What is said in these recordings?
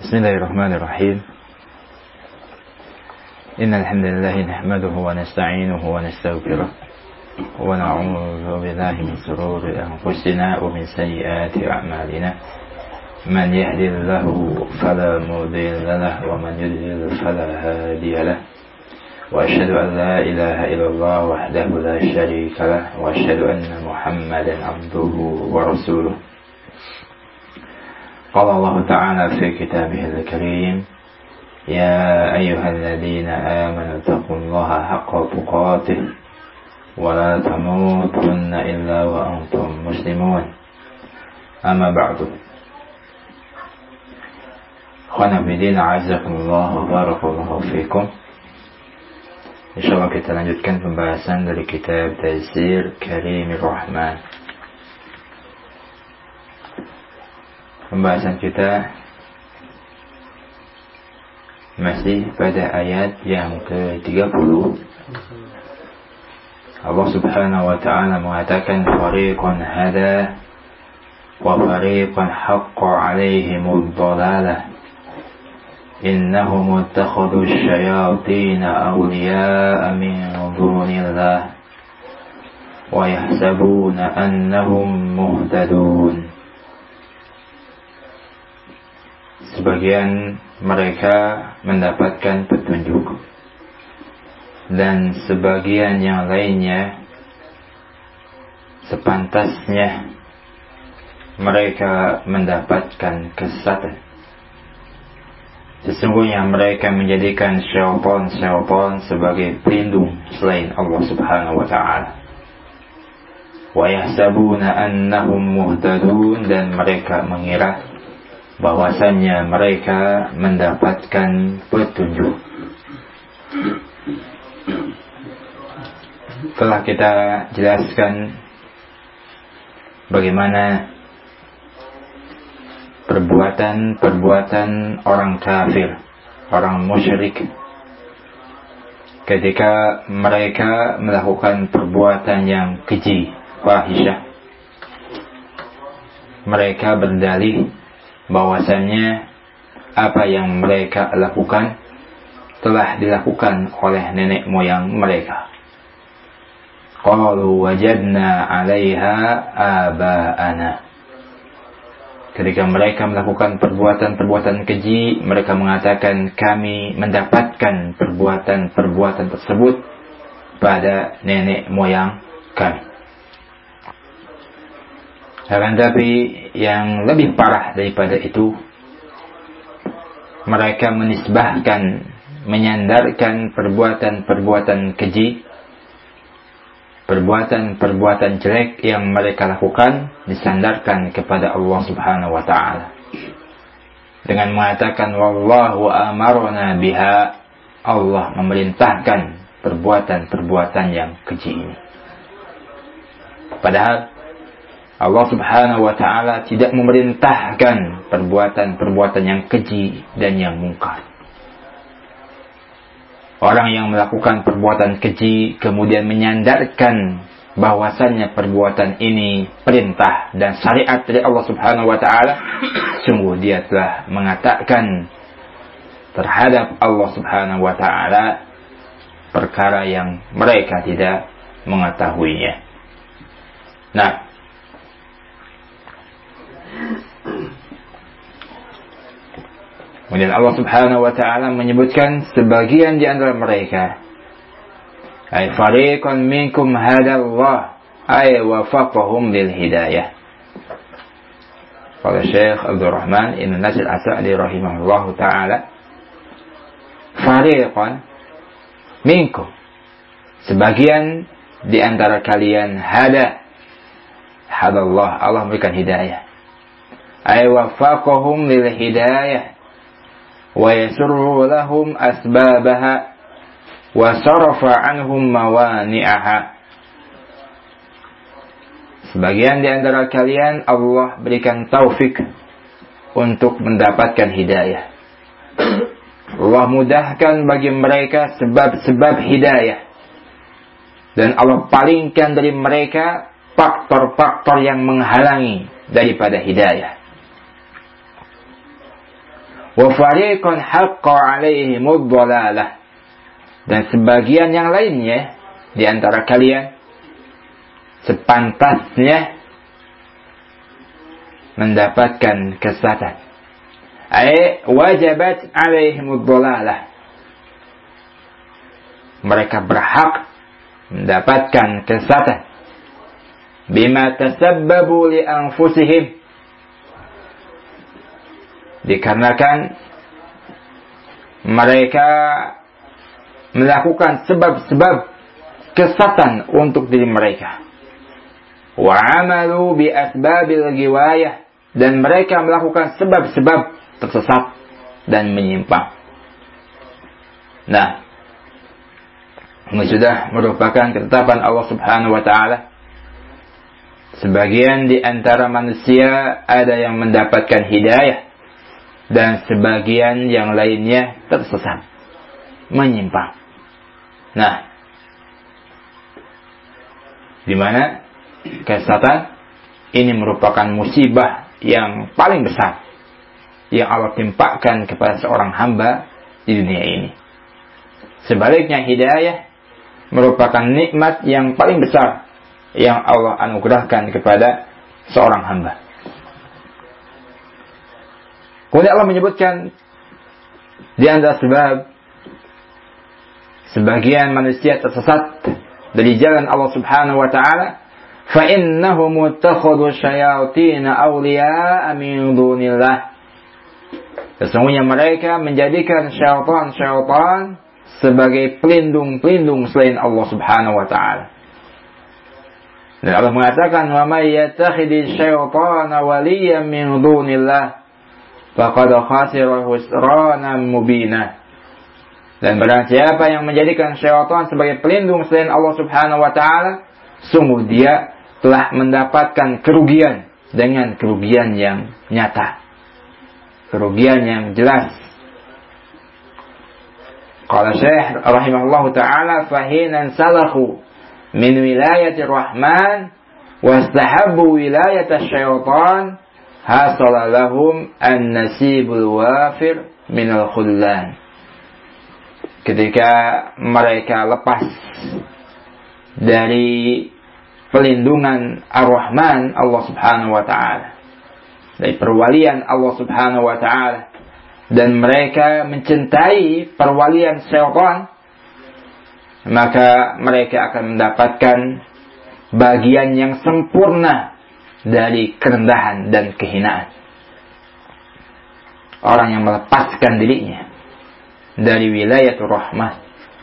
بسم الله الرحمن الرحيم إن الحمد لله نحمده ونستعينه ونستغفره ونعوذ بالله من شرور أنفسنا ومن سيئات أعمالنا من يهد الله فلا مضل له ومن يضلل فلا هادي له وأشهد أن لا إله إلا الله وحده لا شريك له وأشهد أن محمدا عبده ورسوله. قال الله تعالى في كتابه الكريم يا أيها الذين آمنوا اتقوا الله حق تقاته ولا تموتن إلا وأنتم مسلمون. أما بعد. Khana bidin a'azakumullah wa barakallahu fikum. Insyaallah kita lanjutkan pembahasan dari kitab Tafsir Karimir Rahman. Pembahasan kita masih pada ayat yang ke-30. Allah Subhanahu wa ta'ala mengatakan fariqan hada wa fariqan haqqa 'alaihimud dhalalah innahum ittakhadhu asy-syayatin awliya'a min dunillah wa yahsabuna annahum muhtadun. Sebagian mereka mendapatkan petunjuk dan sebagian yang lainnya sepantasnya mereka mendapatkan kesesatan. Sesungguhnya mereka menjadikan syaitan sebagai pelindung selain Allah Subhanahu wa ta'ala. Wa yahsabuna annahum muhtadun, dan mereka mengira bahwasannya mereka mendapatkan petunjuk. Telah kita jelaskan bagaimana perbuatan orang kafir, orang musyrik, ketika mereka melakukan perbuatan yang keji, fahisyah. Mereka berdalih bahwasannya apa yang mereka lakukan telah dilakukan oleh nenek moyang mereka. Qalu wajadna 'alaiha aba'ana. Ketika mereka melakukan perbuatan-perbuatan keji, mereka mengatakan kami mendapatkan perbuatan-perbuatan tersebut pada nenek moyang kami. Akan tapi yang lebih parah daripada itu, mereka menisbahkan, menyandarkan perbuatan-perbuatan keji, perbuatan-perbuatan jelek yang mereka lakukan disandarkan kepada Allah Subhanahu wa ta'ala dengan mengatakan wallahu amarna biha, Allah memerintahkan perbuatan-perbuatan yang keji ini. Padahal Allah Subhanahu wa ta'ala tidak memerintahkan perbuatan-perbuatan yang keji dan yang mungkar. Orang yang melakukan perbuatan keji kemudian menyandarkan bahwasannya perbuatan ini perintah dan syariat dari Allah Subhanahu wa ta'ala, sungguh dia telah mengatakan terhadap Allah Subhanahu wa ta'ala perkara yang mereka tidak mengetahuinya. Nah, kemudian Allah Subhanahu wa ta'ala menyebutkan sebagian di antara mereka, ay fariqan minkum hadallah ay wafaqahum lil hidayah. Qala Syekh Abdul Rahman Ibn Nasir As-Sa'di rahimahullahu ta'ala, fariqan minkum, sebagian di antara kalian hadallah, Allah memberikan hidayah, ay wafaqahum lil hidayah wa yasurru lahum asbabaha wa sarafa anhum mawani'aha. Sebagian di antara kalian Allah berikan taufik untuk mendapatkan hidayah. Allah mudahkan bagi mereka sebab-sebab hidayah, dan Allah palingkan dari mereka faktor-faktor yang menghalangi daripada hidayah. Wa fariqun haqqa 'alaihimud dhalalah. Dan sebagian yang lainnya di antara kalian sepantasnya mendapatkan kesesatan. Ai wajabat 'alaihimud dhalalah. Mereka berhak mendapatkan kesesatan. Bima tasabbabu li anfusihim. Dikarenakan mereka melakukan sebab-sebab kesesatan untuk diri mereka. Wa amalu bi asbabil ghiwayah, dan mereka melakukan sebab-sebab tersesat dan menyimpang. Nah, ini sudah merupakan ketetapan Allah Subhanahu wa taala. Sebagian di antara manusia ada yang mendapatkan hidayah dan sebagian yang lainnya tersesat, menyimpang. Nah, di mana kesesatan ini merupakan musibah yang paling besar yang Allah timpakan kepada seorang hamba di dunia ini. Sebaliknya hidayah merupakan nikmat yang paling besar yang Allah anugerahkan kepada seorang hamba. Kemudian Allah menyebutkan di antara sebab sebagian manusia tersesat dari jalan Allah Subhanahu wa taala, fa innahum ittakhadhu syayatin awliya'a min dunillah. Sesungguhnya mereka menjadikan syaitan sebagai pelindung-pelindung selain Allah Subhanahu wa taala. Dan Allah mengatakan, "Wa may yattakhidhi syaitana waliyyan min dunillah faqad khasira khusranan mubina." Dan barang siapa yang menjadikan syaitan sebagai pelindung selain Allah Subhanahu wa taala, sungguh dia telah mendapatkan kerugian dengan kerugian yang nyata. Kerugian yang jelas. Qala Syekh rahimahullahu taala, fahinan salakhu min wilayati rahman wastahabbu wilayata syaitan hasala lahum an-nasibul wafir minal khullan. Ketika mereka lepas dari pelindungan Ar-Rahman Allah Subhanahu wa taala, dari perwalian Allah Subhanahu wa taala, dan mereka mencintai perwalian syaitan, maka mereka akan mendapatkan bagian yang sempurna dari kerendahan dan kehinaan. Orang yang melepaskan dirinya dari wilayatul rahmah,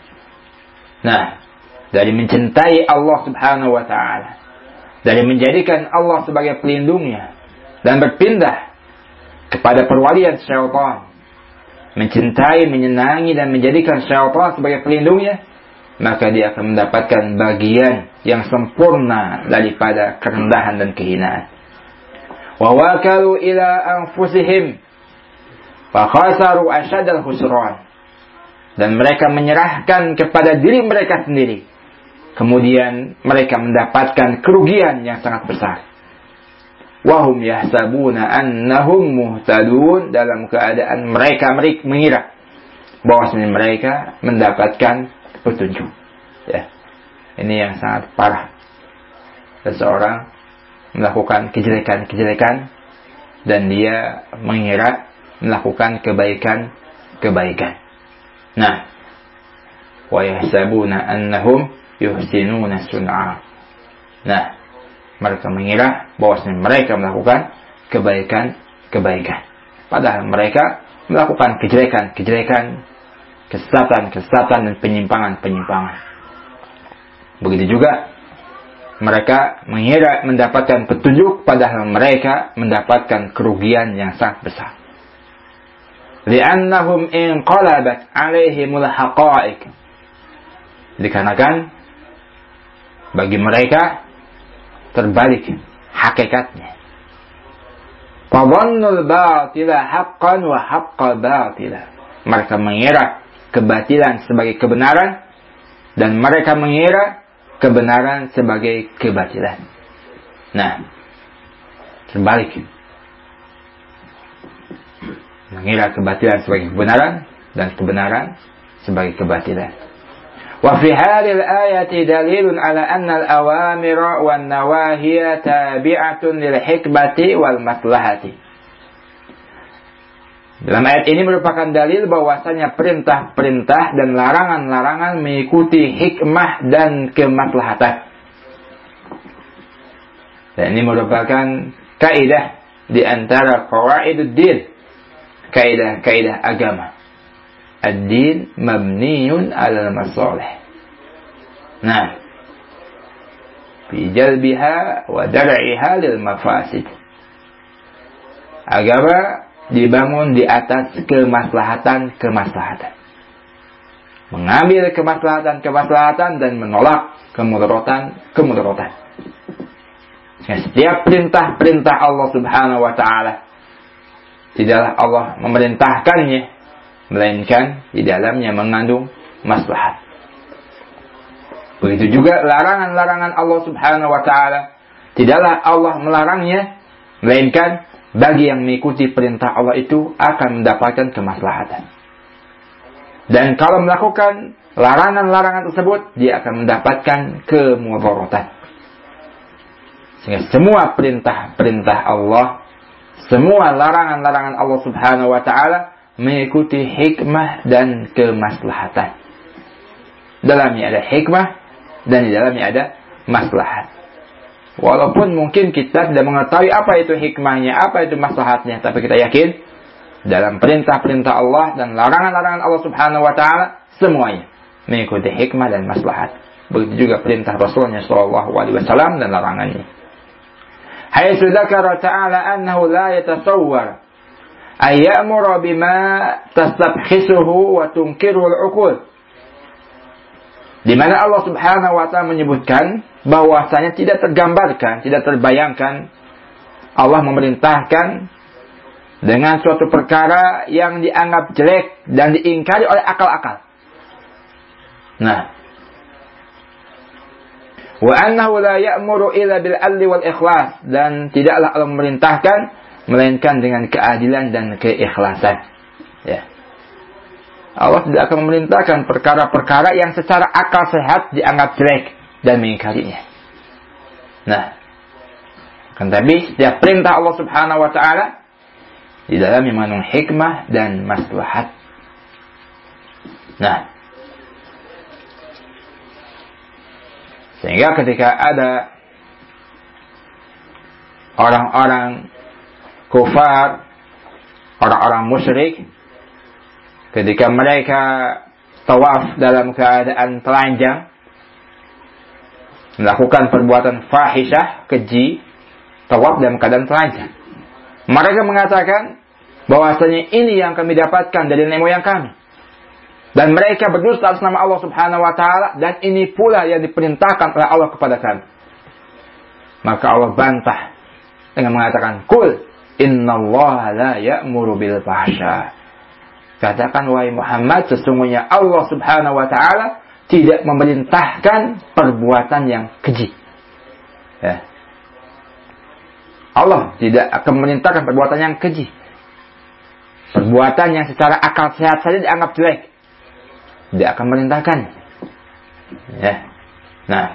nah, dari mencintai Allah Subhanahu wa taala, dari menjadikan Allah sebagai pelindungnya dan berpindah kepada perwalian syaitan, mencintai, menyenangi dan menjadikan syaitan sebagai pelindungnya, maka dia akan mendapatkan bagian yang sempurna daripada kerendahan dan kehinaan. Wa wakalu ila anfusihim fa khasaru asyadal khusran. Dan mereka menyerahkan kepada diri mereka sendiri, kemudian mereka mendapatkan kerugian yang sangat besar. Wahum yahsabuna annahum muhtadun, dalam keadaan mereka mengira bahwasanya mereka mendapatkan petunjuk. Ya. Ini yang sangat parah. Seseorang melakukan kejelekan-kejelekan dan dia mengira melakukan kebaikan-kebaikan. Nah, wa yahsabuna annahum yuhsinuna sun'a. Nah, mereka mengira bahwasanya mereka melakukan kebaikan-kebaikan, padahal mereka melakukan kejelekan-kejelekan, kesesatan-kesesatan dan penyimpangan-penyimpangan. Begitu juga mereka mengira mendapatkan petunjuk, padahal mereka mendapatkan kerugian yang sangat besar. Li'annahum inqalabat 'alaihimul haqa'iq. Dikarenakan bagi mereka terbalik hakikatnya. Fadhannul batila haqqan wa haqqa batila. Mereka mengira kebatilan sebagai kebenaran dan mereka mengira kebenaran sebagai kebatilan. Nah, terbalik. mengira kebatilan sebagai kebenaran dan kebenaran sebagai kebatilan. Wa fi hadhil ayati dalilun ala anna al-awamira wan nawahiya tabi'atun lil hikmati wal maslahati. Dalam ayat ini merupakan dalil bahwasanya perintah-perintah dan larangan-larangan mengikuti hikmah dan kemaslahatan. Dan ini merupakan kaidah di antara qawaiduddin, kaidah-kaidah agama. Ad-din mabniun 'alal masalih. Nah, fi jalbiha wa dar'iha lil mafasid. Agama dibangun di atas kemaslahatan-kemaslahatan. Mengambil kemaslahatan-kemaslahatan dan menolak kemudaratan-kemudaratan. Setiap perintah-perintah Allah Subhanahu wa taala tidaklah Allah memerintahkannya melainkan di dalamnya mengandung maslahat. Begitu juga larangan-larangan Allah Subhanahu wa taala tidaklah Allah melarangnya melainkan bagi yang mengikuti perintah Allah itu akan mendapatkan kemaslahatan. Dan kalau melakukan larangan-larangan tersebut dia akan mendapatkan kemudaratan. Sehingga semua perintah-perintah Allah, semua larangan-larangan Allah Subhanahu wa taala mengikuti hikmah dan kemaslahatan. Dalamnya ada hikmah dan di dalamnya ada maslahat. Walaupun mungkin kita tidak mengetahui apa itu hikmahnya, apa itu maslahatnya, tapi kita yakin dalam perintah-perintah Allah dan larangan-larangan Allah Subhanahu wa taala semuanya mengikuti hikmah dan maslahat. Begitu juga perintah Rasulnya sallallahu alaihi wasallam dan larangannya. Haitsu dzakara ta'ala annahu la yatasawwar ay ya'muru bima tastabkhisuhu wa tunkiru al-uqul. Di mana Allah Subhanahu wa taala menyebutkan bahwasanya tidak tergambarkan, tidak terbayangkan Allah memerintahkan dengan suatu perkara yang dianggap jelek dan diingkari oleh akal-akal. Nah, wa annahu la ya'muru illa bil 'adli wal ikhlas, dan tidaklah Allah memerintahkan melainkan dengan keadilan dan keikhlasan. Ya. Allah tidak akan memerintahkan perkara-perkara yang secara akal sehat dianggap jelek dan mengingkarinya. Nah, kan tapi setiap perintah Allah Subhanahu wa taala di dalamnya mengandung hikmah dan maslahat. Nah, sehingga ketika ada orang-orang kufar, orang-orang musyrik, ketika mereka tawaf dalam keadaan telanjang, melakukan perbuatan fahisyah, keji, tawaf dalam keadaan telanjang, mereka mengatakan bahwasanya ini yang kami dapatkan dari nenek moyang kami. Dan mereka berdusta atas nama Allah Subhanahu wa taala, dan ini pula yang diperintahkan oleh Allah kepada kami. Maka Allah bantah dengan mengatakan, "Qul innallaha la ya'muru bil fahsya." Katakan wahai Muhammad, sesungguhnya Allah Subhanahu wa taala tidak memerintahkan perbuatan yang keji. Ya. Allah tidak akan memerintahkan perbuatan yang keji. Perbuatan yang secara akal sehat saja dianggap jelek, dia akan merintahkan. Ya. Nah,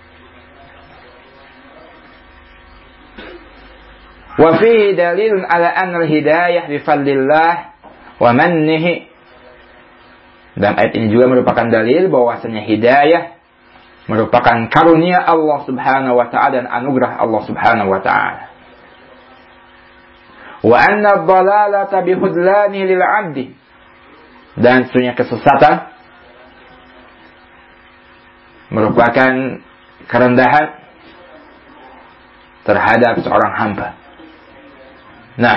wa fihi dalilun ala anna al-hidayah bi fadlillah wa mannihi. Dan ayat ini juga merupakan dalil bahwasanya hidayah merupakan karunia Allah Subhanahu wa taala dan anugerah Allah Subhanahu wa taala. Wa anna ad-dalalata bi khudlani lil 'abdi. Dan sesungguhnya kesesatan merupakan kerendahan terhadap seorang hamba. Nah,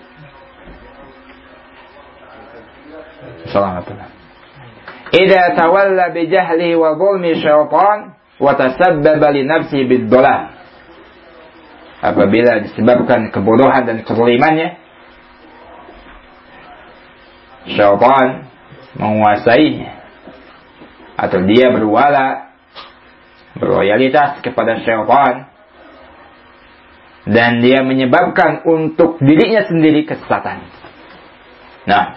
Assalamualaikum. Idza tawalla bi jahlihi wa dhulmi syaitan wa tasabbaba li nafsihi bid-dhalal. Apabila disebabkan kebodohan dan kezalimannya, syaitan menguasainya, atau dia berloyalitas kepada syaitan, dan dia menyebabkan untuk dirinya sendiri kesesatan. Nah,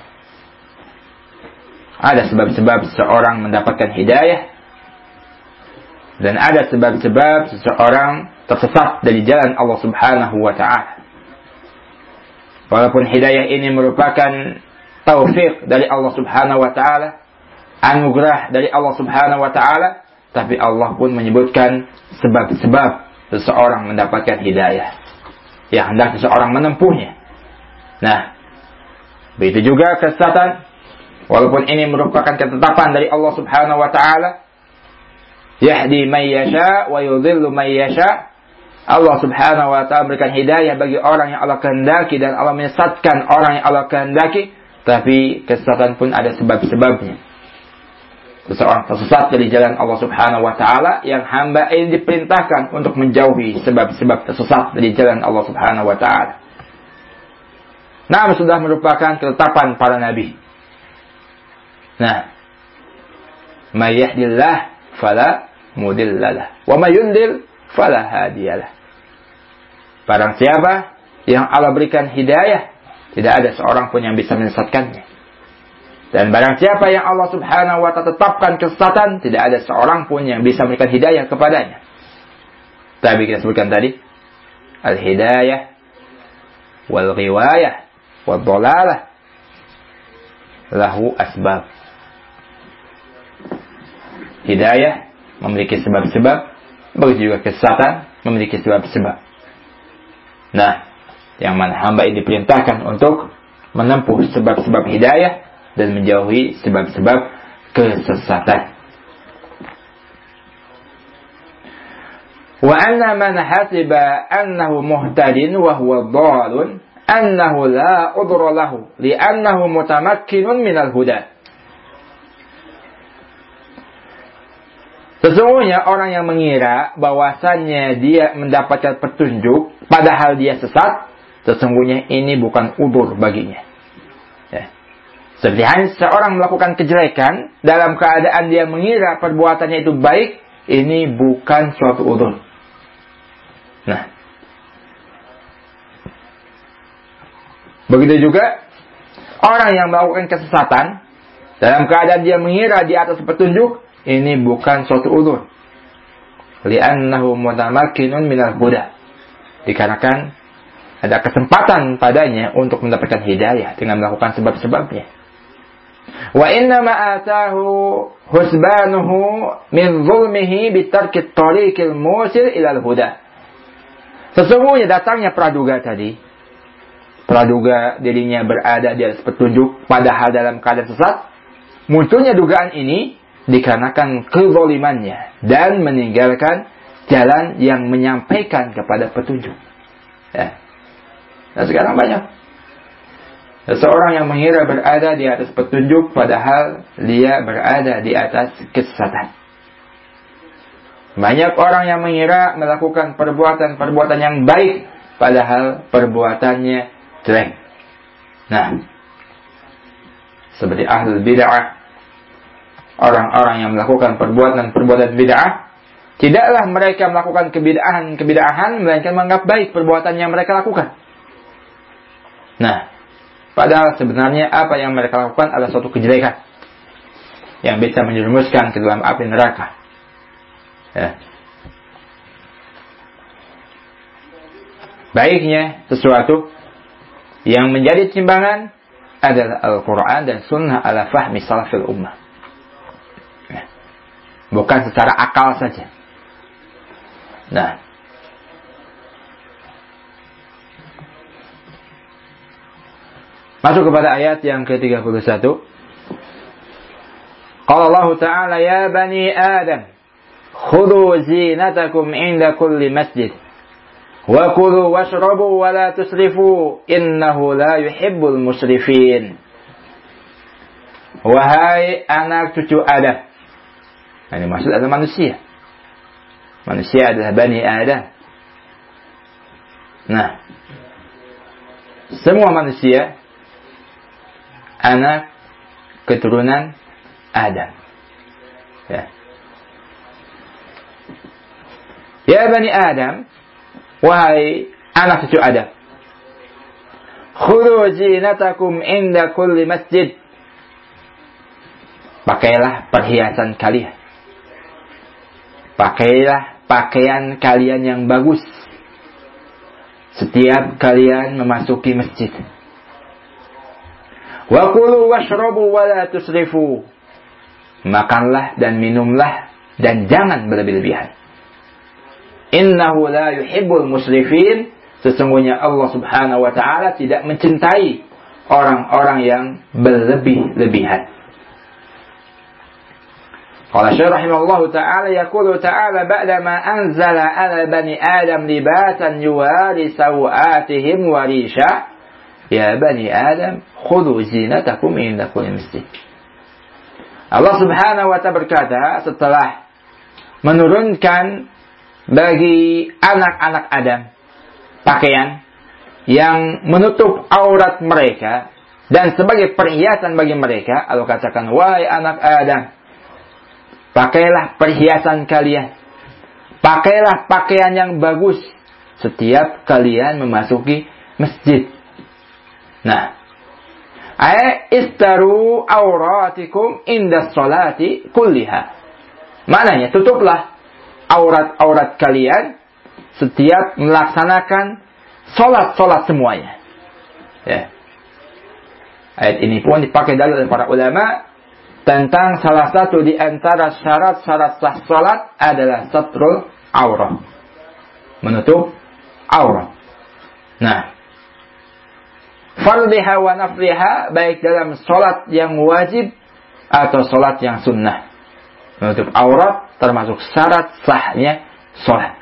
ada sebab-sebab seseorang mendapatkan hidayah, dan ada sebab-sebab seseorang tersesat dari jalan Allah Subhanahu wa ta'ala. Walaupun hidayah ini merupakan taufik dari Allah Subhanahu wa ta'ala, anugerah dari Allah Subhanahu wa ta'ala, tapi Allah pun menyebutkan sebab-sebab seseorang mendapatkan hidayah yang hendak seseorang menempuhnya. Nah, begitu juga kesesatan, walaupun ini merupakan ketetapan dari Allah Subhanahu wa ta'ala, yahdi man yasha wa yudhillu man yasha. Allah Subhanahu wa ta'ala memberikan hidayah bagi orang yang Allah kehendaki, dan Allah menyesatkan orang yang Allah kehendaki. Tapi kesesatan pun ada sebab-sebabnya. Seseorang tersesat dari jalan Allah Subhanahu wa ta'ala, yang hamba ini diperintahkan untuk menjauhi sebab-sebab tersesat dari jalan Allah Subhanahu wa ta'ala. Nah, sudah merupakan ketetapan para nabi. Nah, may yahdillah fala mudillalah wa may yudlil fala hadiyalah. Barang siapa yang Allah berikan hidayah, tidak ada seorang pun yang bisa menyesatkannya. Dan barang siapa yang Allah Subhanahu wa ta'ala tetapkan kesesatan, tidak ada seorang pun yang bisa memberikan hidayah kepadanya. Tapi kita sebutkan tadi, al-hidayah wal ghiwayah wal dhalalah lahu asbab. Hidayah memiliki sebab-sebab, begitu juga kesesatan memiliki sebab-sebab. Nah, yang mana hamba ini diperintahkan untuk menempuh sebab-sebab hidayah dan menjauhi sebab-sebab kesesatan. Wa anna man hasiba annahu muhtadin wa huwa dhalun annahu la udhra lahu li'annahu mutamakkinun minal huda. Sesungguhnya orang yang mengira bahwasannya dia mendapatkan petunjuk padahal dia sesat, sesungguhnya ini bukan udzur baginya. Ya. Seperti halnya seorang melakukan kejelekan dalam keadaan dia mengira perbuatannya itu baik, ini bukan suatu udzur. Nah, begitu juga orang yang melakukan kesesatan dalam keadaan dia mengira di atas petunjuk, ini bukan suatu udzur. Li'annahu mutamakkinun minal huda. Dikarenakan ada kesempatan padanya untuk mendapatkan hidayah dengan melakukan sebab-sebabnya. Wa inna ma atahu husbanuhu min zulmihi bitarki tariqil musil ilal huda. Sesungguhnya datangnya praduga tadi, praduga dirinya berada di atas petunjuk padahal dalam keadaan sesat. Munculnya dugaan ini dikarenakan kezalimannya dan meninggalkan jalan yang menyampaikan kepada petunjuk. Ya. Nah, sekarang banyak seseorang yang mengira berada di atas petunjuk padahal dia berada di atas kesesatan. Banyak orang yang mengira melakukan perbuatan-perbuatan yang baik padahal perbuatannya jelek. Nah, seperti ahlul bid'ah, orang-orang yang melakukan perbuatan-perbuatan bid'ah, tidaklah mereka melakukan kebid'ahan, melainkan menganggap baik perbuatan yang mereka lakukan. Nah, padahal sebenarnya apa yang mereka lakukan adalah suatu kejelekan yang bisa menjerumuskan ke dalam api neraka. Ya. Baiknya sesuatu yang menjadi timbangan adalah Al-Quran dan Sunnah ala fahmi salafil ummah. Bukan secara akal saja. Nah, masuk kepada ayat yang ke-31. Qala Allah Ta'ala, ya bani Adam, khudhu zinatakum inda kulli masjid, wa kulu washrabu wa la tusrifu, innahu la yuhibbul musrifin. Wahai anak cucu Adam. Ini maksud adalah manusia. Manusia adalah Bani Adam. Nah, semua manusia anak keturunan Adam. Ya. Ya Bani Adam, wahai anak cucu Adam, khudhu zinatakum inda kulli masjid. Pakailah perhiasan kalian. Pakailah pakaian kalian yang bagus setiap kalian memasuki masjid. Wa kulu washrabu wa la tusrifu. Makanlah dan minumlah dan jangan berlebih-lebihan. Innahu la yuhibbul musrifin. Sesungguhnya Allah Subhanahu wa taala tidak mencintai orang-orang yang berlebih-lebihan. Qala Syekh rahimahullahu ta'ala yaqulu ta'ala ba'da ma anzala 'ala bani Adam libasan yuwari sawatihim wa risha ya bani Adam khudhu zinatakum inda kulli masjid. Allah Subhanahu wa ta'ala berkata setelah menurunkan bagi anak-anak Adam pakaian yang menutup aurat mereka dan sebagai perhiasan bagi mereka, Allah katakan wahai anak Adam, pakailah perhiasan kalian. Pakailah pakaian yang bagus setiap kalian memasuki masjid. Nah, istaru auratikum inda sholati kulliha. Maknanya, tutuplah aurat-aurat kalian setiap melaksanakan sholat-sholat semuanya. Ya. Ayat ini pun dipakai dalil oleh para ulama tentang salah satu di antara syarat-syarat sah salat adalah satrul aurat. Menutup aurat. Nah, fardhiha wa nafliha, baik dalam salat yang wajib atau salat yang sunnah. Menutup aurat termasuk syarat sahnya salat.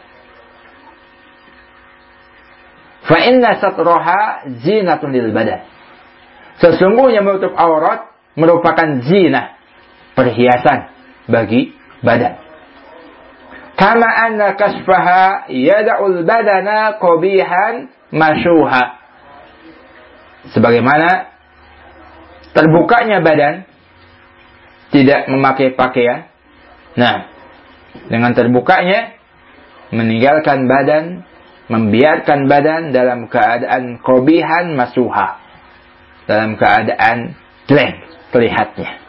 Fa inna satraha zinatun lil badan. Sesungguhnya menutup aurat merupakan zinah, perhiasan bagi badan. Kama anna kasfaha yada'ul badana qabihan masyuha. Sebagaimana terbukanya badan tidak memakai pakaian. Nah, dengan terbukanya meninggalkan badan, membiarkan badan dalam keadaan qabihan masyuha. Dalam keadaan jelek terlihatnya.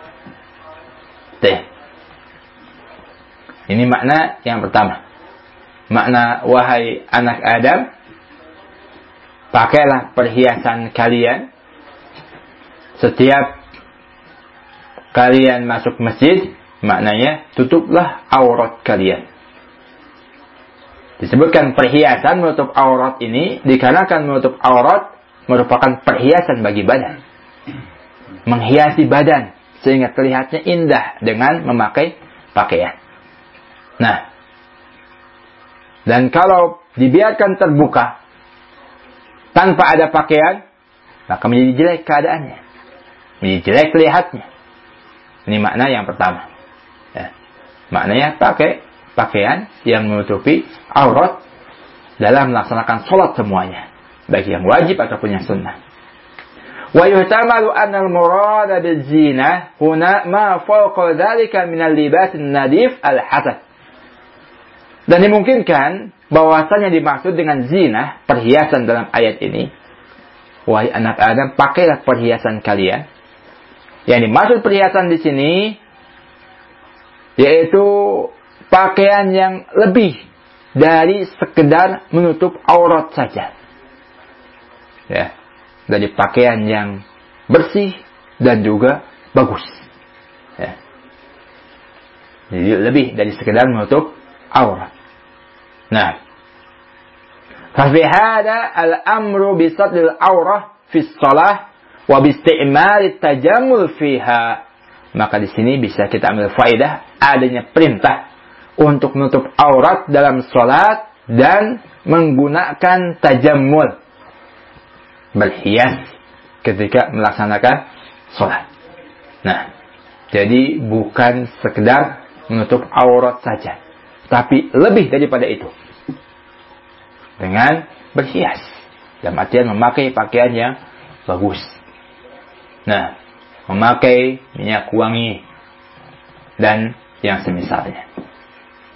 Ini makna yang pertama. Makna wahai anak Adam, pakailah perhiasan kalian setiap kalian masuk masjid. Maknanya tutuplah aurat kalian. Disebutkan perhiasan menutup aurat ini dikarenakan menutup aurat merupakan perhiasan bagi badan. Menghiasi badan sehingga terlihatnya indah dengan memakai pakaian. Nah, dan kalau dibiarkan terbuka tanpa ada pakaian, maka menjadi jelek keadaannya, menjadi jelek terlihatnya. Ini makna yang pertama. Ya. Maknanya pakai pakaian yang menutupi aurat dalam melaksanakan sholat semuanya, baik yang wajib ataupun yang sunnah. Wa yuhtamalu anna al-murada bil-zinah huna ma fawqa dhalika min al-libas an-nadif al-hasan. Dan dimungkinkan bahwasanya dimaksud dengan zinah, perhiasan dalam ayat ini, wahai anak Adam, pakailah perhiasan kalian. Yang dimaksud perhiasan di sini yaitu pakaian yang lebih dari sekedar menutup aurat saja. Ya, dari pakaian yang bersih dan juga bagus. Ya. Jadi lebih dari sekedar menutup aurat. Nah, fa fi hada al-amru bi satril aurah fi shalah wa bi isti'mal at-tajammul fiha. Maka di sini bisa kita ambil faedah adanya perintah untuk menutup aurat dalam salat dan menggunakan tajammul, berhias ketika melaksanakan salat. Nah, jadi bukan sekedar menutup aurat saja, tapi lebih daripada itu. Dengan berhias, dalam artian memakai pakaian yang bagus. Nah, memakai minyak wangi dan yang semisalnya.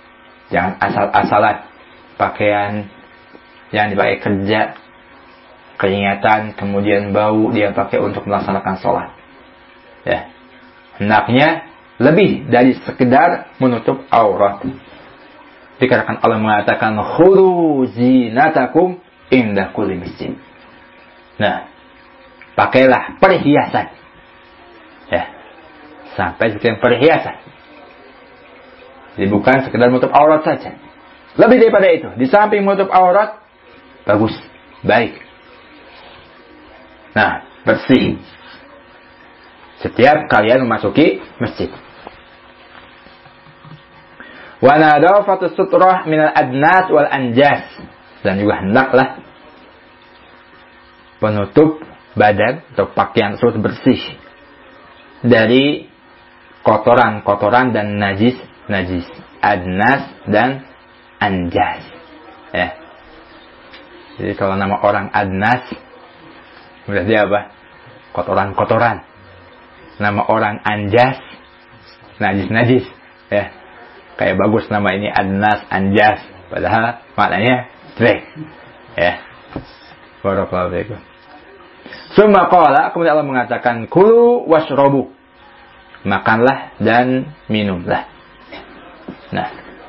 Jangan asal-asalan pakaian yang dipakai kerja keringatan, kemudian bau dia pakai untuk melaksanakan sholat. Ya. Hendaknya lebih dari sekedar menutup aurat. Dikarenakan Allah mengatakan khudhu zinatakum inda kulli masjid. Nah, pakailah perhiasan. Ya. Sampai sekian perhiasan. Jadi bukan sekedar menutup aurat saja. Lebih daripada itu, di samping menutup aurat, bagus, baik. Nah, bersih. Setiap kalian memasuki masjid. Wa nadafatu sutrah minal adnas wal anjas. Dan juga hendaklah penutup badan atau pakaian tersebut bersih dari kotoran-kotoran dan najis. Adnas dan anjas. Ya. Jadi kalau nama orang adnas, berarti apa? Kotoran-kotoran. Nama orang anjas, najis. Ya. Kayak bagus nama ini adnas, anjas. Padahal maknanya jelek. Ya. Barakallahu fiikum. Summa qala, kemudian Allah mengatakan kulu washrabu. Makanlah dan minumlah. Nah.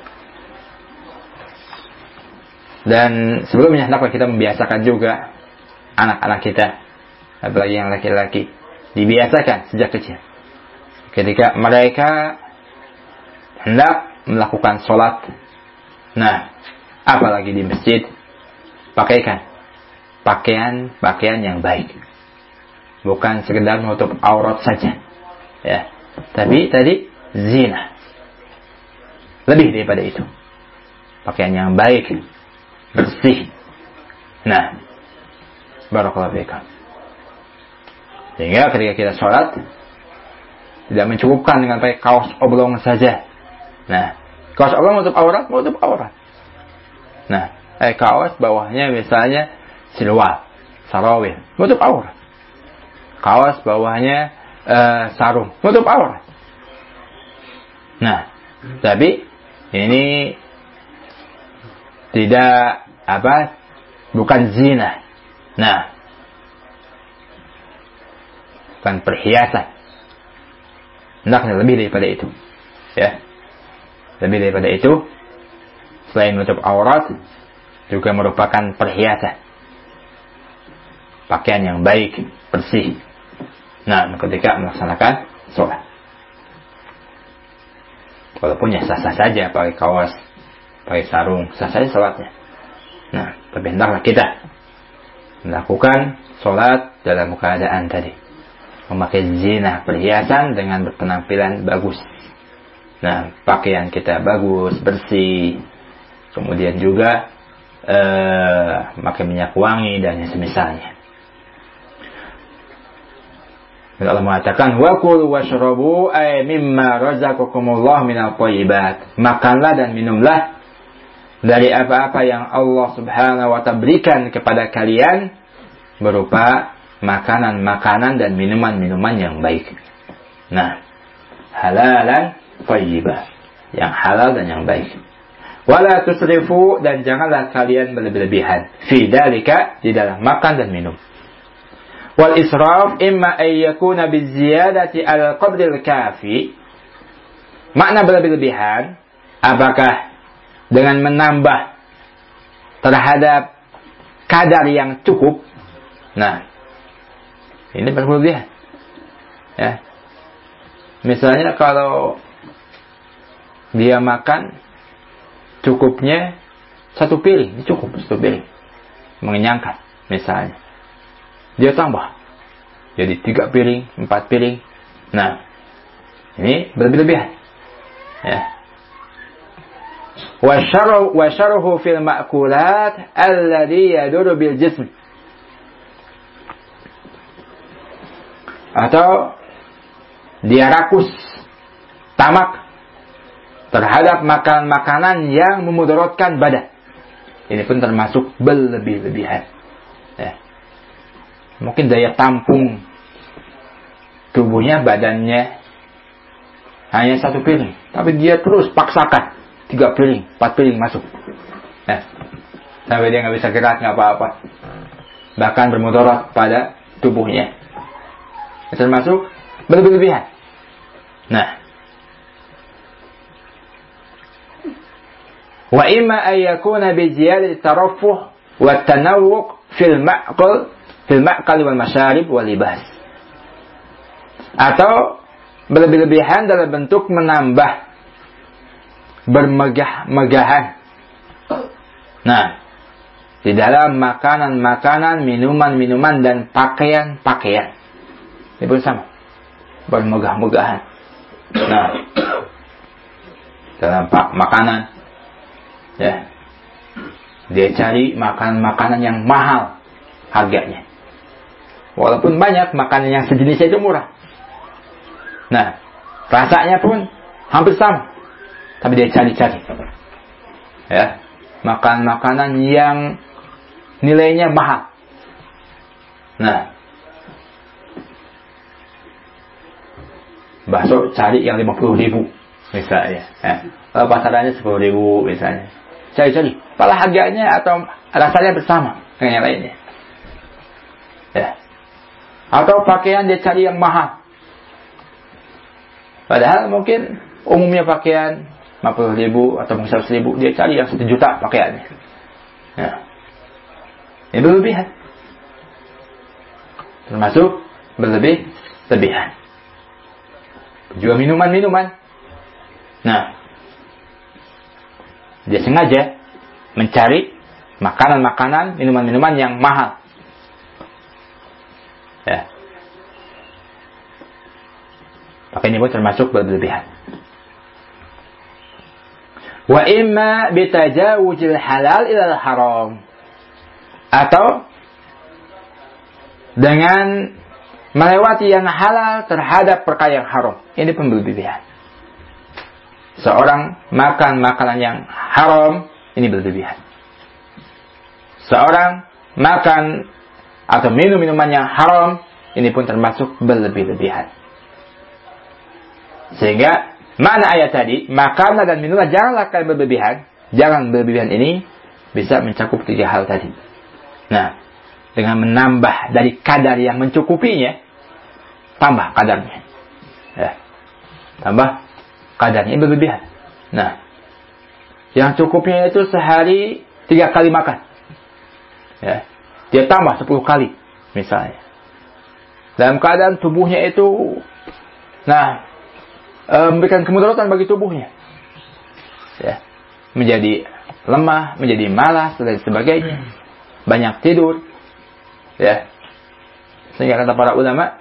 Dan sebelumnya hendaklah kita membiasakan juga anak-anak kita, apalagi yang laki-laki, dibiasakan sejak kecil. Ketika mereka hendak melakukan sholat, nah, apalagi di masjid, pakaikan pakaian yang baik. Bukan sekedar menutup aurat saja. Ya. Tapi tadi zina. Lebih daripada itu. Pakaian yang baik, bersih. Nah, barakallahu fiikum. Sehingga ketika kita sholat, tidak mencukupkan dengan pakai kaos oblong saja. Nah, kaos oblong menutup aurat. Nah, kaos bawahnya misalnya silwal, sarawil, menutup aurat. Kaos bawahnya sarung, menutup aurat. Nah, tapi ini tidak bukan zina. Nah, bukan perhiasan. Hendaknya lebih daripada itu. Ya. Lebih daripada itu, selain menutup aurat, juga merupakan perhiasan. Pakaian yang baik, bersih. Nah, ketika melaksanakan sholat. Walaupun ya sah-sah saja pakai kaos, pakai sarung, sah saja sholatnya. Nah, tapi hendaklah kita melakukan sholat dalam keadaan tadi. Memakai zina, perhiasan dengan berpenampilan bagus. Nah, pakaian kita bagus, bersih. Kemudian juga pakai minyak wangi dan yang semisalnya. Allah mengatakan wa kulu washrabu ay mimma razaqakumullah minal thayyibat. Makanlah dan minumlah dari apa-apa yang Allah Subhanahu wa ta'ala berikan kepada kalian berupa makanan-makanan dan minuman-minuman yang baik. Nah, halalan thayyibah, yang halal dan yang baik. Wala tusrifu, dan janganlah kalian berlebihan fi dzalika, di dalam makan dan minum. Wal israf imma ay yakuna biziyadati al qadril kafi. Makna berlebihan apakah dengan menambah terhadap kadar yang cukup. Nah, ini berlebihan. Ya. Misalnya kalau dia makan cukupnya 1 piring, cukup 1 piring. Mengenyangkan misalnya. Dia tambah jadi 3 piring, 4 piring. Nah, ini berlebihan. Ya. Wa syarhu fil ma'kulat alladhi yaduru bil jism. Atau dia rakus, tamak terhadap makanan-makanan yang memudaratkan badan. Ini pun termasuk berlebih-lebihan. Ya. Mungkin daya tampung tubuhnya, badannya hanya 1 piring, tapi dia terus paksakan 3 piring, 4 piring masuk. Sampai dia nggak bisa gerak, nggak apa-apa. bahkan bermudarat pada tubuhnya. Termasuk berlebihan. Nah, wa imma an yakuna bi ziyadati taraffuh wa tanawwu' fil ma'qal wal masyarib wal libas. Atau berlebihan dalam bentuk menambah bermegah-megahan. Nah, di dalam makanan-makanan, minuman-minuman dan pakaian-pakaian. Ini pun sama. Bermegah-megahan. Nah, dalam makanan, ya, dia cari makanan-makanan yang mahal harganya. Walaupun banyak makanan yang sejenisnya itu murah. Nah, rasanya pun hampir sama. Tapi dia cari-cari. Ya, makanan-makanan yang nilainya mahal. Nah, bakso cari yang 50.000 misalnya. Ya. Kalau pasarannya 10.000 misalnya. Cari-cari. Padahal harganya atau rasanya bersama dengan yang lainnya. Ya. Atau pakaian dia cari yang mahal. Padahal mungkin umumnya pakaian 50.000 atau 100.000, dia cari yang 1 juta pakaiannya. Ya. Ini berlebihan. Termasuk berlebihan. Juga minuman-minuman. Nah, dia sengaja mencari makanan-makanan, minuman-minuman yang mahal. Ya. Maka ini pun termasuk berlebihan. Wa imma bitajawuzil halal ilal haram. Atau dengan melewati yang halal terhadap perkara yang haram. Ini pun berlebihan. Seorang makan makanan yang haram, ini berlebihan. Seorang makan atau minum minuman yang haram, ini pun termasuk berlebih-lebihan. Sehingga mana ayat tadi, makanan dan minuman janganlah kalian berlebihan. Jangan berlebihan ini bisa mencakup 3 hal tadi. Nah, dengan menambah dari kadar yang mencukupinya, tambah kadarnya. Ya. Tambah kadarnya, ini berlebihan. Nah, yang cukupnya itu sehari 3 kali makan. Ya. Dia tambah 10 kali misalnya. Dalam keadaan tubuhnya itu memberikan kemudaratan bagi tubuhnya. Ya. Menjadi lemah, menjadi malas dan sebagainya. Banyak tidur. Ya. Sehingga kata para ulama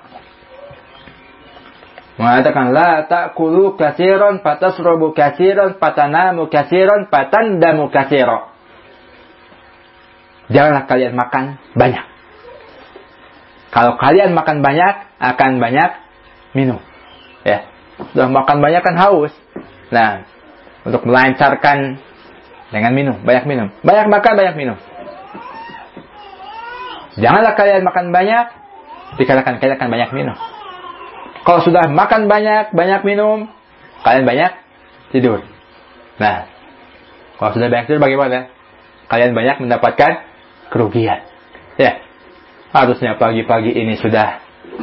mengatakan la ta'kulu katsiran fatasrabu katsiran fatanamu katsiran fatandamu katsiran. Janganlah kalian makan banyak. Kalau kalian makan banyak, akan banyak minum. Ya. Sudah makan banyak kan haus. Nah, untuk melancarkan dengan minum, banyak minum. Banyak makan, banyak minum. Janganlah kalian makan banyak, dikarenakan kalian akan banyak minum. Kalau sudah makan banyak, banyak minum, kalian banyak tidur. Nah, kalau sudah banyak tidur bagaimana? Kalian banyak mendapatkan kerugian. Ya, harusnya pagi-pagi ini sudah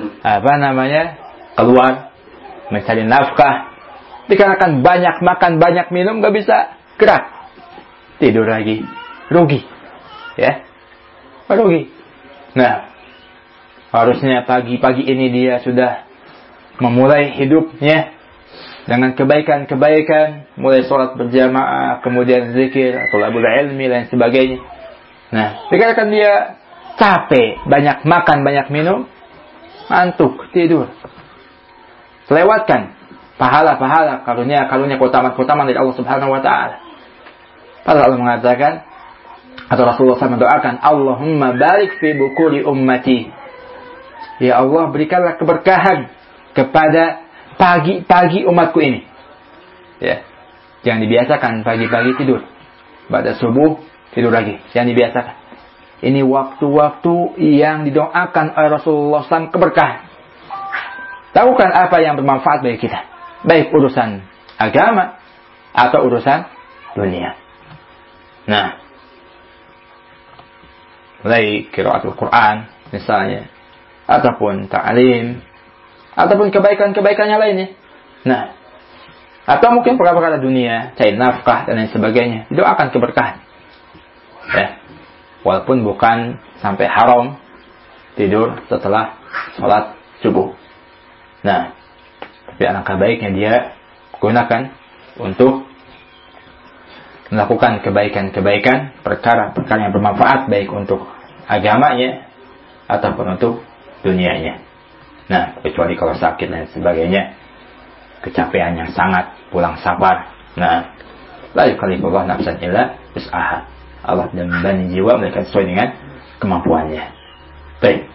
keluar mencari nafkah. Dikarenakan banyak makan, banyak minum, gak bisa gerak, tidur lagi, rugi. Ya, rugi. Nah, harusnya pagi-pagi ini dia sudah memulai hidupnya dengan kebaikan-kebaikan, mulai sholat berjamaah, kemudian zikir, thalabul ilmi, dan sebagainya. Nah, dikarenakan dia capek, banyak makan, banyak minum, ngantuk, tidur. Lewatkan pahala-pahala, karunia-karunia, keutamaan-keutamaan dari Allah Subhanahu wa taala. Padahal Allah mengatakan, atau Rasulullah SAW mendoakan, Allahumma barik fi bukuri ummati. Ya Allah, berikanlah keberkahan kepada pagi-pagi umatku ini. Ya. Jangan dibiasakan pagi-pagi tidur. Pada subuh tidur lagi. Jangan dibiasakan. Ini waktu-waktu yang didoakan oleh Rasulullah SAW keberkahan. Lakukan apa yang bermanfaat bagi kita. Baik urusan agama atau urusan dunia. Nah, mulai qiraatul Quran misalnya, ataupun ta'lim, ataupun kebaikan-kebaikan yang lainnya. Nah, atau mungkin perkara-perkara dunia, cari nafkah dan lain sebagainya, doakan keberkahan. Ya. Walaupun bukan sampai haram tidur setelah sholat subuh. Nah, tapi alangkah baiknya dia gunakan untuk melakukan kebaikan-kebaikan, perkara-perkara yang bermanfaat baik untuk agamanya ataupun untuk dunianya. Nah, kecuali kalau sakit dan sebagainya, kecapean yang sangat, pulang safar. Nah, la yukallifullahu nafsan illa wus'aha. Allah dan membebani jiwa mereka sesuai dengan kemampuannya. Baik.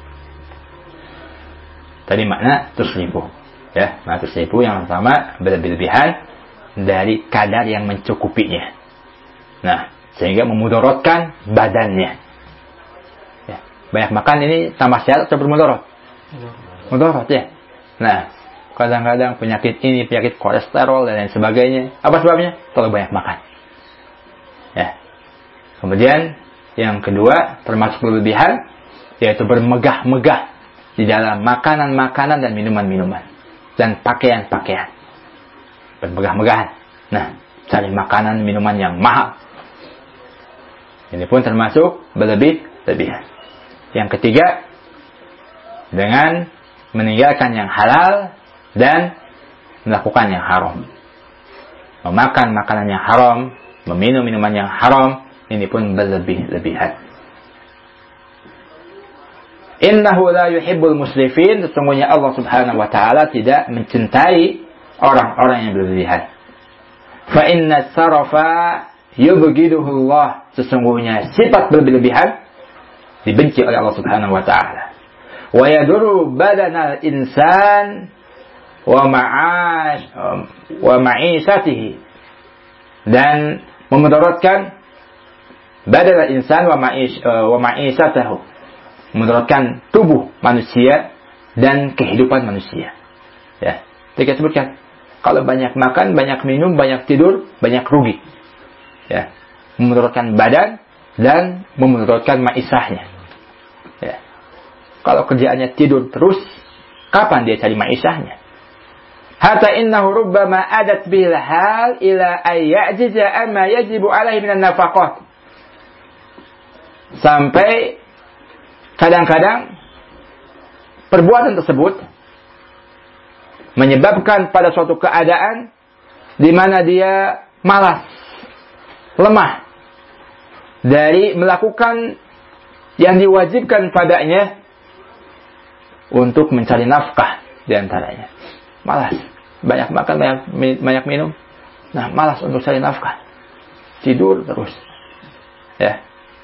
Tadi makna tusrifu. Ya, makna tusrifu yang pertama berlebihan dari kadar yang mencukupinya. Nah, sehingga memudaratkan badannya. Ya, banyak makan ini tambah sehat atau bermudarat? Mudarat ya. Nah, kadang-kadang penyakit ini, penyakit kolesterol dan lain sebagainya. Apa sebabnya? Terlalu banyak makan. Ya. Kemudian yang kedua termasuk berlebihan, yaitu bermegah-megah di dalam makanan-makanan dan minuman-minuman dan pakaian-pakaian. Bermegah-megahan. Nah, cari makanan, minuman yang mahal. Ini pun termasuk berlebih-lebihan. Yang ketiga, dengan meninggalkan yang halal dan melakukan yang haram. Memakan makanan yang haram, meminum minuman yang haram, ini pun berlebih-lebihan. Innahu la yuhibbul musrifin, sesungguhnya Allah Subhanahu wa taala tidak mencintai orang-orang yang berlebihan. Fa inna sarafa yubghiduhu Allah, sesungguhnya sifat berlebihan dibenci oleh Allah Subhanahu wa taala. Wa yadurru badanal insan wa ma'isatihi, dan memudaratkan badanal insan wa ma'isatahu, memudaratkan tubuh manusia dan kehidupan manusia. Ya, kita sebutkan kalau banyak makan, banyak minum, banyak tidur, banyak rugi. Ya, memudaratkan badan dan memudaratkan maisahnya. Ya. Kalau kerjaannya tidur terus, kapan dia cari maisahnya? Hatta innahu rubbama adat bil hal ila ay ya'jiza amma yajibu alaihi minan nafaqat. Sampai kadang-kadang perbuatan tersebut menyebabkan pada suatu keadaan di mana dia malas, lemah dari melakukan yang diwajibkan padanya untuk mencari nafkah di antaranya. Malas, banyak makan, banyak minum. Nah, malas untuk cari nafkah. Tidur terus. Ya.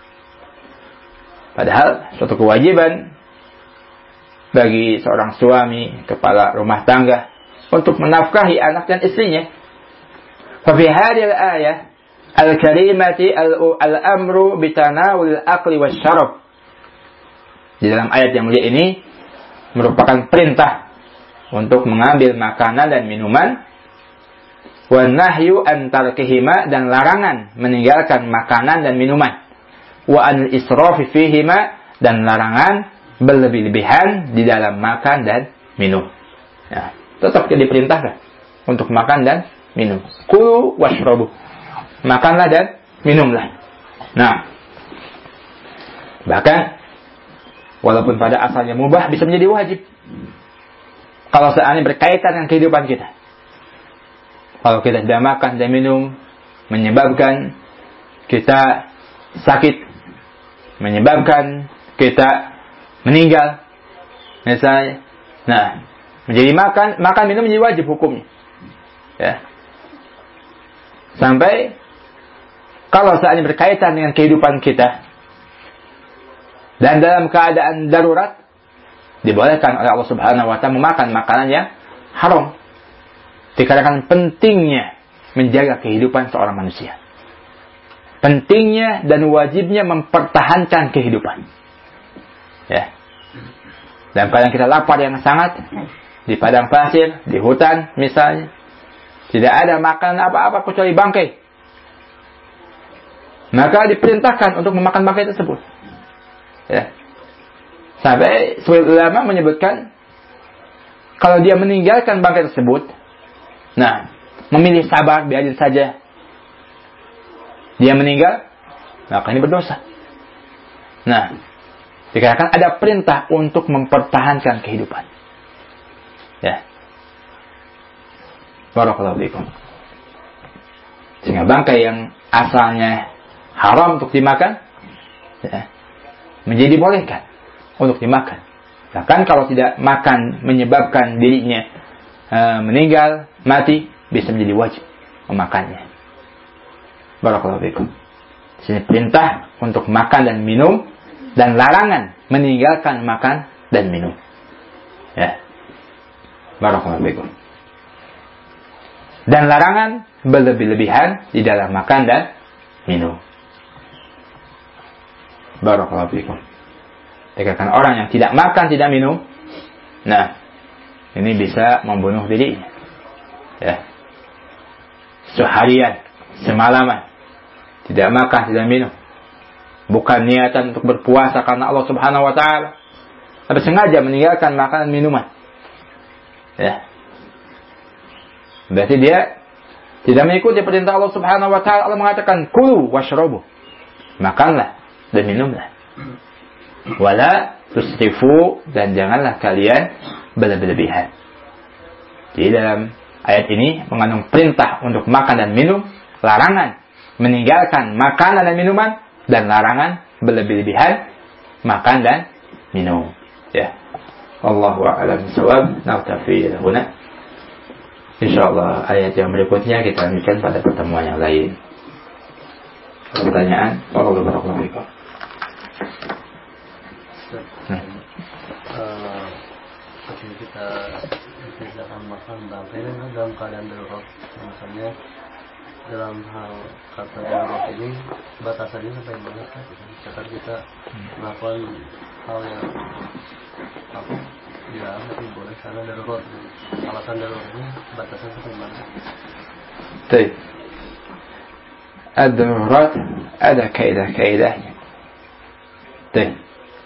Padahal suatu kewajiban bagi seorang suami, kepala rumah tangga, untuk menafkahi anak dan istrinya. Fa fi hadhihi al-ayah al-karimati al-amru bi tanawul al-aqli wasyarab. Di dalam ayat yang mulia ini merupakan perintah untuk mengambil makanan dan minuman, wa nahyu an tarkihima, dan larangan meninggalkan makanan dan minuman, wa an israfi fihima, dan larangan berlebih-lebihan di dalam makan dan minum. Ya, tetap diperintahkan untuk makan dan minum. Kulu washrabu, makanlah dan minumlah. Nah, bahkan walaupun pada asalnya mubah bisa menjadi wajib kalau seandainya berkaitan dengan kehidupan kita. Kalau kita tidak makan dan minum, menyebabkan kita sakit, menyebabkan kita meninggal misalnya. Nah, menjadi makan minum menjadi wajib hukumnya. Ya. Sampai kalau seandainya berkaitan dengan kehidupan kita dan dalam keadaan darurat, dibolehkan oleh Allah Subhanahu wa taala memakan makanan yang haram. Dikarenakan pentingnya menjaga kehidupan seorang manusia. Pentingnya dan wajibnya mempertahankan kehidupan. Ya. Dan kadang kita lapar yang sangat di padang pasir, di hutan misalnya, tidak ada makan apa-apa kecuali bangkai. Maka diperintahkan untuk memakan bangkai tersebut. Ya. Sampai ulama menyebutkan kalau dia meninggalkan bangkai tersebut, nah, memilih sabar, biarin saja dia meninggal, maka ini berdosa. Nah, dikarenakan ada perintah untuk mempertahankan kehidupan. Ya. Barakallahu fikum. Sehingga bangkai yang asalnya haram untuk dimakan, ya, menjadi bolehkan untuk dimakan. Bahkan kalau tidak makan menyebabkan dirinya meninggal, mati, bisa menjadi wajib memakannya. Barakallahu fikum. Sini perintah untuk makan dan minum, dan larangan meninggalkan makan dan minum. Ya. Barakallahu fikum. Dan larangan berlebih-lebihan di dalam makan dan minum. Barakallahu fikum. Dikatakan orang yang tidak makan, tidak minum, nah, ini bisa membunuh dirinya. Ya. Seharian, semalaman, tidak makan, tidak minum. Bukan niatan untuk berpuasa karena Allah Subhanahu wa taala, tapi sengaja meninggalkan makanan minuman. Ya. Berarti dia tidak mengikuti perintah Allah Subhanahu wa taala. Allah mengatakan kulu washrabu. Makanlah dan minumlah. Wala tusrifu, dan janganlah kalian berlebihan. Di dalam ayat ini mengandung perintah untuk makan dan minum, larangan meninggalkan makanan dan minuman, dan larangan berlebihan makan dan minum. Ya. Allahu a'lam bishawab. Naktafi huna. Insyaallah ayat yang berikutnya kita lanjutkan pada pertemuan yang lain. Pertanyaan? Waalaikumsalam. Ketika kita dikerjakan makan bangkai kan dalam keadaan darurat, misalnya dalam hal kata darurat ini batasannya sampai mana kan? Misalkan kita melakukan hal yang apa? Ya, tapi boleh karena darurat. Alasan daruratnya batasan sampai mana? Baik. Ad-darurat ada kaidah-kaidahnya. Baik.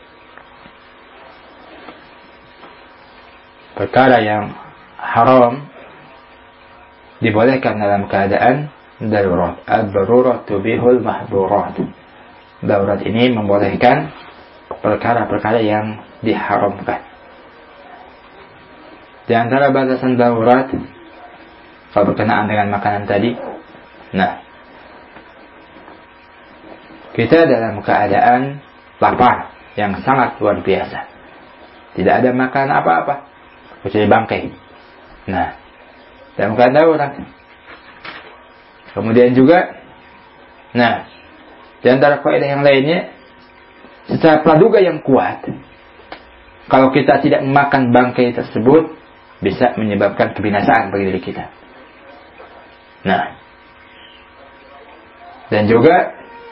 Perkara yang haram dibolehkan dalam keadaan darurat. Ad-darurat tubihul mahdurat. Darurat ini membolehkan perkara-perkara yang diharamkan. Di antara batasan darurat, kalau berkenaan dengan makanan tadi, nah, kita dalam keadaan lapar yang sangat luar biasa, tidak ada makanan apa-apa kecuali bangkai. Nah, dalam keadaan darurat. Kemudian juga, nah, di antara kaidah yang lainnya, secara praduga yang kuat, kalau kita tidak memakan bangkai tersebut, bisa menyebabkan kebinasaan bagi diri kita. Nah, dan juga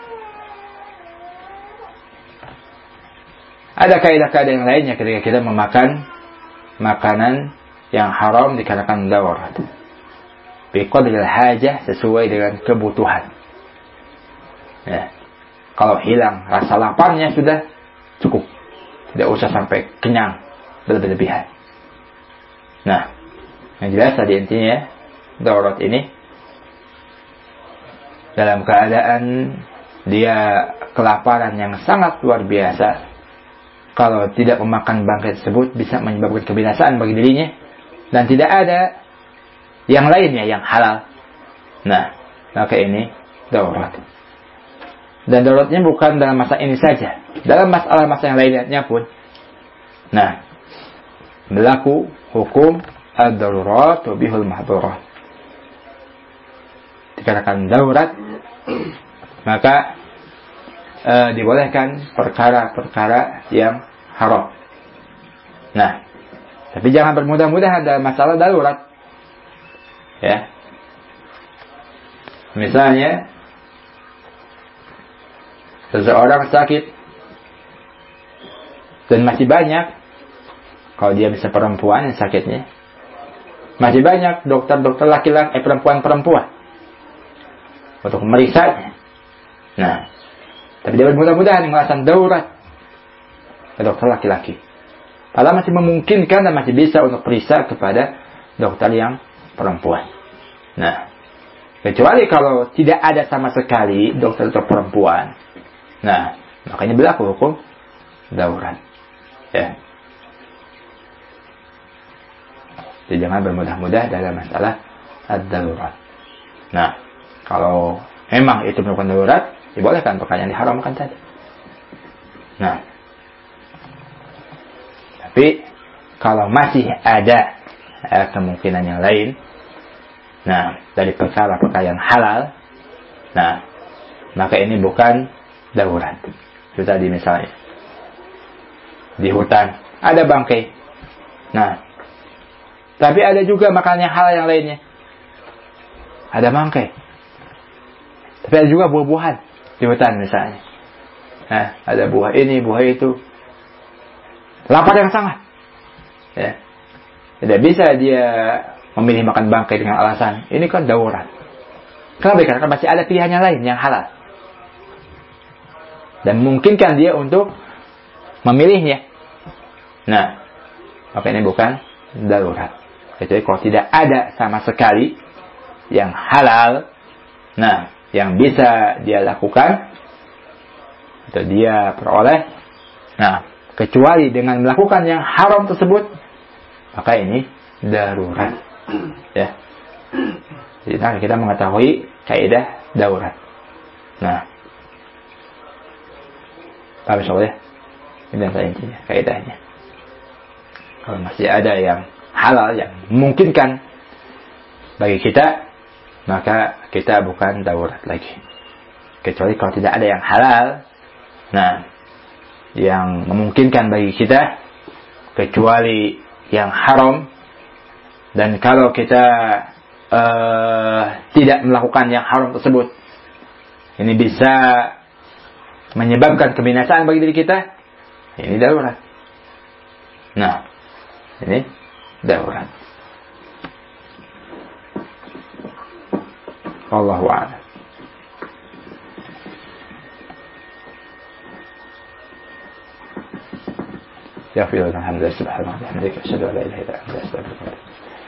ada kaidah-kaidah yang lainnya ketika kita memakan makanan yang haram dikarenakan darurat. Biqadril hajah, sesuai dengan kebutuhan. Ya. Kalau hilang rasa laparnya sudah cukup. Tidak usah sampai kenyang berlebihan. Nah, yang jelas tadi intinya darurat ini dalam keadaan dia kelaparan yang sangat luar biasa, kalau tidak memakan bangkai tersebut bisa menyebabkan kebinasaan bagi dirinya, dan tidak ada yang lainnya yang halal. Nah, maka ini darurat. Dan daruratnya bukan dalam masa ini saja, dalam masalah-masalah yang lainnya pun. Nah, berlaku hukum ad-darurat wa bihul mahdurat. Dikarenakan darurat, maka dibolehkan perkara-perkara yang haram. Nah, tapi jangan bermudah-mudahan dalam masalah darurat. Ya. Misalnya, seseorang sakit dan masih banyak, kalau dia bisa perempuan yang sakitnya, masih banyak dokter-dokter laki-laki, perempuan-perempuan untuk meriksanya. Nah, tapi dia mudah-mudahan yang alasan darurat, ke dokter laki-laki. Padahal masih memungkinkan dan masih bisa untuk periksa kepada dokter yang perempuan. Nah, kecuali kalau tidak ada sama sekali dokter perempuan. Nah, makanya berlaku hukum darurat. Ya. Jadi jangan bermudah-mudah dalam masalah ad-darurat. Nah, kalau memang itu merupakan darurat, dibolehkan perkara yang diharamkan tadi. Nah, tapi kalau masih ada kemungkinan yang lain, nah, dari perkara-perkara yang halal, nah, maka ini bukan darurat. Itu tadi misalnya di hutan ada bangkai. Nah, tapi ada juga makanan yang halal yang lainnya. Ada bangkai. Tapi ada juga buah-buahan di hutan misalnya. Nah, ada buah ini, buah itu. Lapar yang sangat. Ya. Tidak bisa dia memilih makan bangkai dengan alasan ini kan darurat. Kenapa? Karena masih ada pilihan yang lain yang halal. Dan memungkinkan dia untuk memilihnya. Nah, maka ini bukan darurat. Kecuali kalau tidak ada sama sekali yang halal, nah, yang bisa dia lakukan atau dia peroleh, nah, kecuali dengan melakukan yang haram tersebut, maka ini darurat. Ya. Jadi kita mengetahui kaidah darurat. Nah, paham insyaallah ya? Ini yang intinya, kaidahnya. Kalau masih ada yang halal yang memungkinkan bagi kita, maka kita bukan darurat lagi. Kecuali kalau tidak ada yang halal, nah, yang memungkinkan bagi kita, kecuali yang haram. Dan kalau kita tidak melakukan yang haram tersebut, ini bisa menyebabkan kebinasaan bagi diri kita, ini darurat. Nah, ini darurat. Wallahu a'lam. Ya, alhamdulillah, subhanallah, alhamdulillah, asyhadu an la ilaha illa anta, astaghfiruka.